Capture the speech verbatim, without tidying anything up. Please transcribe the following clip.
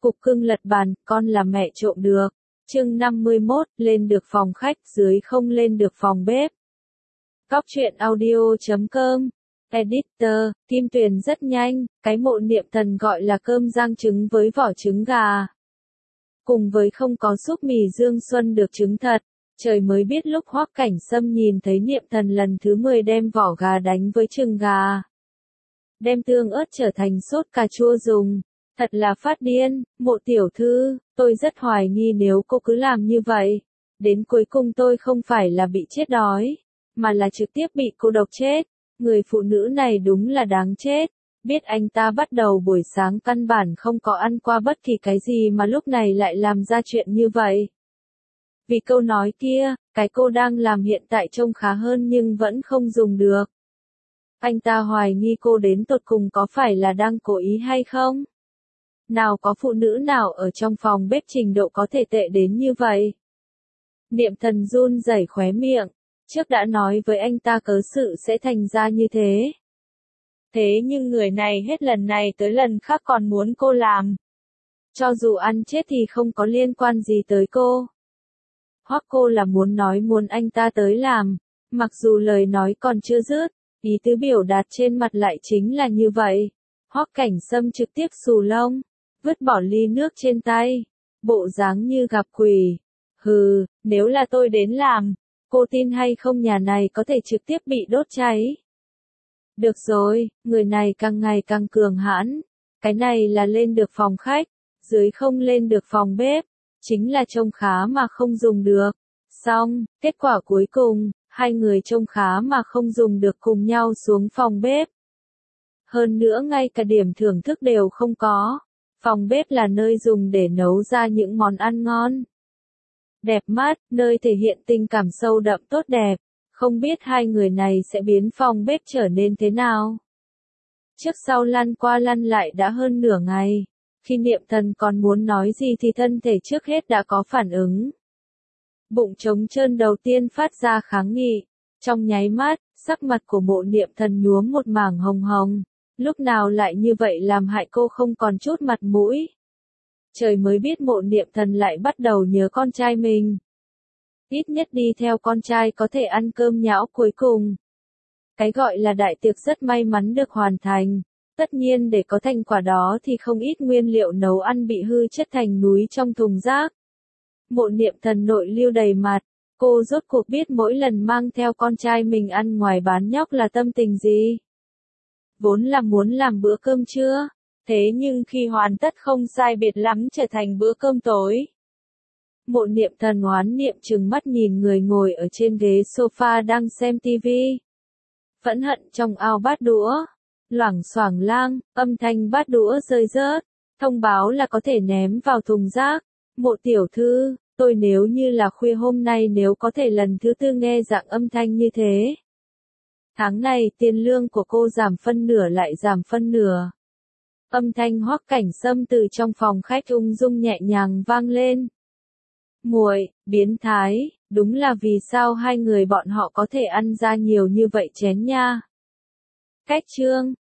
Cục cưng lật bàn, con là mẹ trộm được. Chương năm mươi mốt, lên được phòng khách, dưới không lên được phòng bếp. Cóc truyện audio chấm com. Editor, Kim Tuyền rất nhanh, cái mộ niệm thần gọi là cơm rang trứng với vỏ trứng gà. Cùng với không có súp mì Dương Xuân được trứng thật, trời mới biết lúc Hoắc Cảnh Sâm nhìn thấy niệm thần lần thứ mười đem vỏ gà đánh với trứng gà. Đem tương ớt trở thành sốt cà chua dùng. Thật là phát điên, Mộ tiểu thư, tôi rất hoài nghi nếu cô cứ làm như vậy. Đến cuối cùng tôi không phải là bị chết đói, mà là trực tiếp bị cô độc chết. Người phụ nữ này đúng là đáng chết. Biết anh ta bắt đầu buổi sáng căn bản không có ăn qua bất kỳ cái gì mà lúc này lại làm ra chuyện như vậy. Vì câu nói kia, cái cô đang làm hiện tại trông khá hơn nhưng vẫn không dùng được. Anh ta hoài nghi cô đến tột cùng có phải là đang cố ý hay không? Nào có phụ nữ nào ở trong phòng bếp trình độ có thể tệ đến như vậy? Niệm thần run rẩy khóe miệng, trước đã nói với anh ta cớ sự sẽ thành ra như thế. Thế nhưng người này hết lần này tới lần khác còn muốn cô làm. Cho dù ăn chết thì không có liên quan gì tới cô. Hoặc cô là muốn nói muốn anh ta tới làm, mặc dù lời nói còn chưa dứt, ý tứ biểu đạt trên mặt lại chính là như vậy. Hoắc Cảnh Sâm trực tiếp xù lông, vứt bỏ ly nước trên tay, bộ dáng như gặp quỷ. Hừ, nếu là tôi đến làm, cô tin hay không nhà này có thể trực tiếp bị đốt cháy. Được rồi, người này càng ngày càng cường hãn, cái này là lên được phòng khách, dưới không lên được phòng bếp, chính là trông khá mà không dùng được. Xong, kết quả cuối cùng, hai người trông khá mà không dùng được cùng nhau xuống phòng bếp. Hơn nữa ngay cả điểm thưởng thức đều không có. Phòng bếp là nơi dùng để nấu ra những món ăn ngon, đẹp mắt, nơi thể hiện tình cảm sâu đậm tốt đẹp. Không biết hai người này sẽ biến phòng bếp trở nên thế nào. Trước sau lăn qua lăn lại đã hơn nửa ngày. Khi niệm thần còn muốn nói gì thì thân thể trước hết đã có phản ứng. Bụng trống trơn đầu tiên phát ra kháng nghị. Trong nháy mắt, sắc mặt của mộ niệm thần nhuốm một mảng hồng hồng. Lúc nào lại như vậy làm hại cô không còn chút mặt mũi. Trời mới biết mộ niệm thần lại bắt đầu nhớ con trai mình. Ít nhất đi theo con trai có thể ăn cơm nhão cuối cùng. Cái gọi là đại tiệc rất may mắn được hoàn thành. Tất nhiên để có thành quả đó thì không ít nguyên liệu nấu ăn bị hư chất thành núi trong thùng rác. Mộ niệm thần nội lưu đầy mặt. Cô rốt cuộc biết mỗi lần mang theo con trai mình ăn ngoài bán nhóc là tâm tình gì. Vốn là muốn làm bữa cơm trưa. Thế nhưng khi hoàn tất không sai biệt lắm trở thành bữa cơm tối. Mộ niệm thần oán niệm trừng mắt nhìn người ngồi ở trên ghế sofa đang xem tivi. Phẫn hận trong ao bát đũa. Loảng xoảng lang, âm thanh bát đũa rơi rớt. Thông báo là có thể ném vào thùng rác. Mộ tiểu thư, tôi nếu như là khuya hôm nay nếu có thể lần thứ tư nghe dạng âm thanh như thế. Tháng này tiền lương của cô giảm phân nửa lại giảm phân nửa. Âm thanh Hoắc Cảnh Sâm từ trong phòng khách ung dung nhẹ nhàng vang lên. Muội, biến thái, đúng là vì sao hai người bọn họ có thể ăn ra nhiều như vậy chén nha. Cách chương,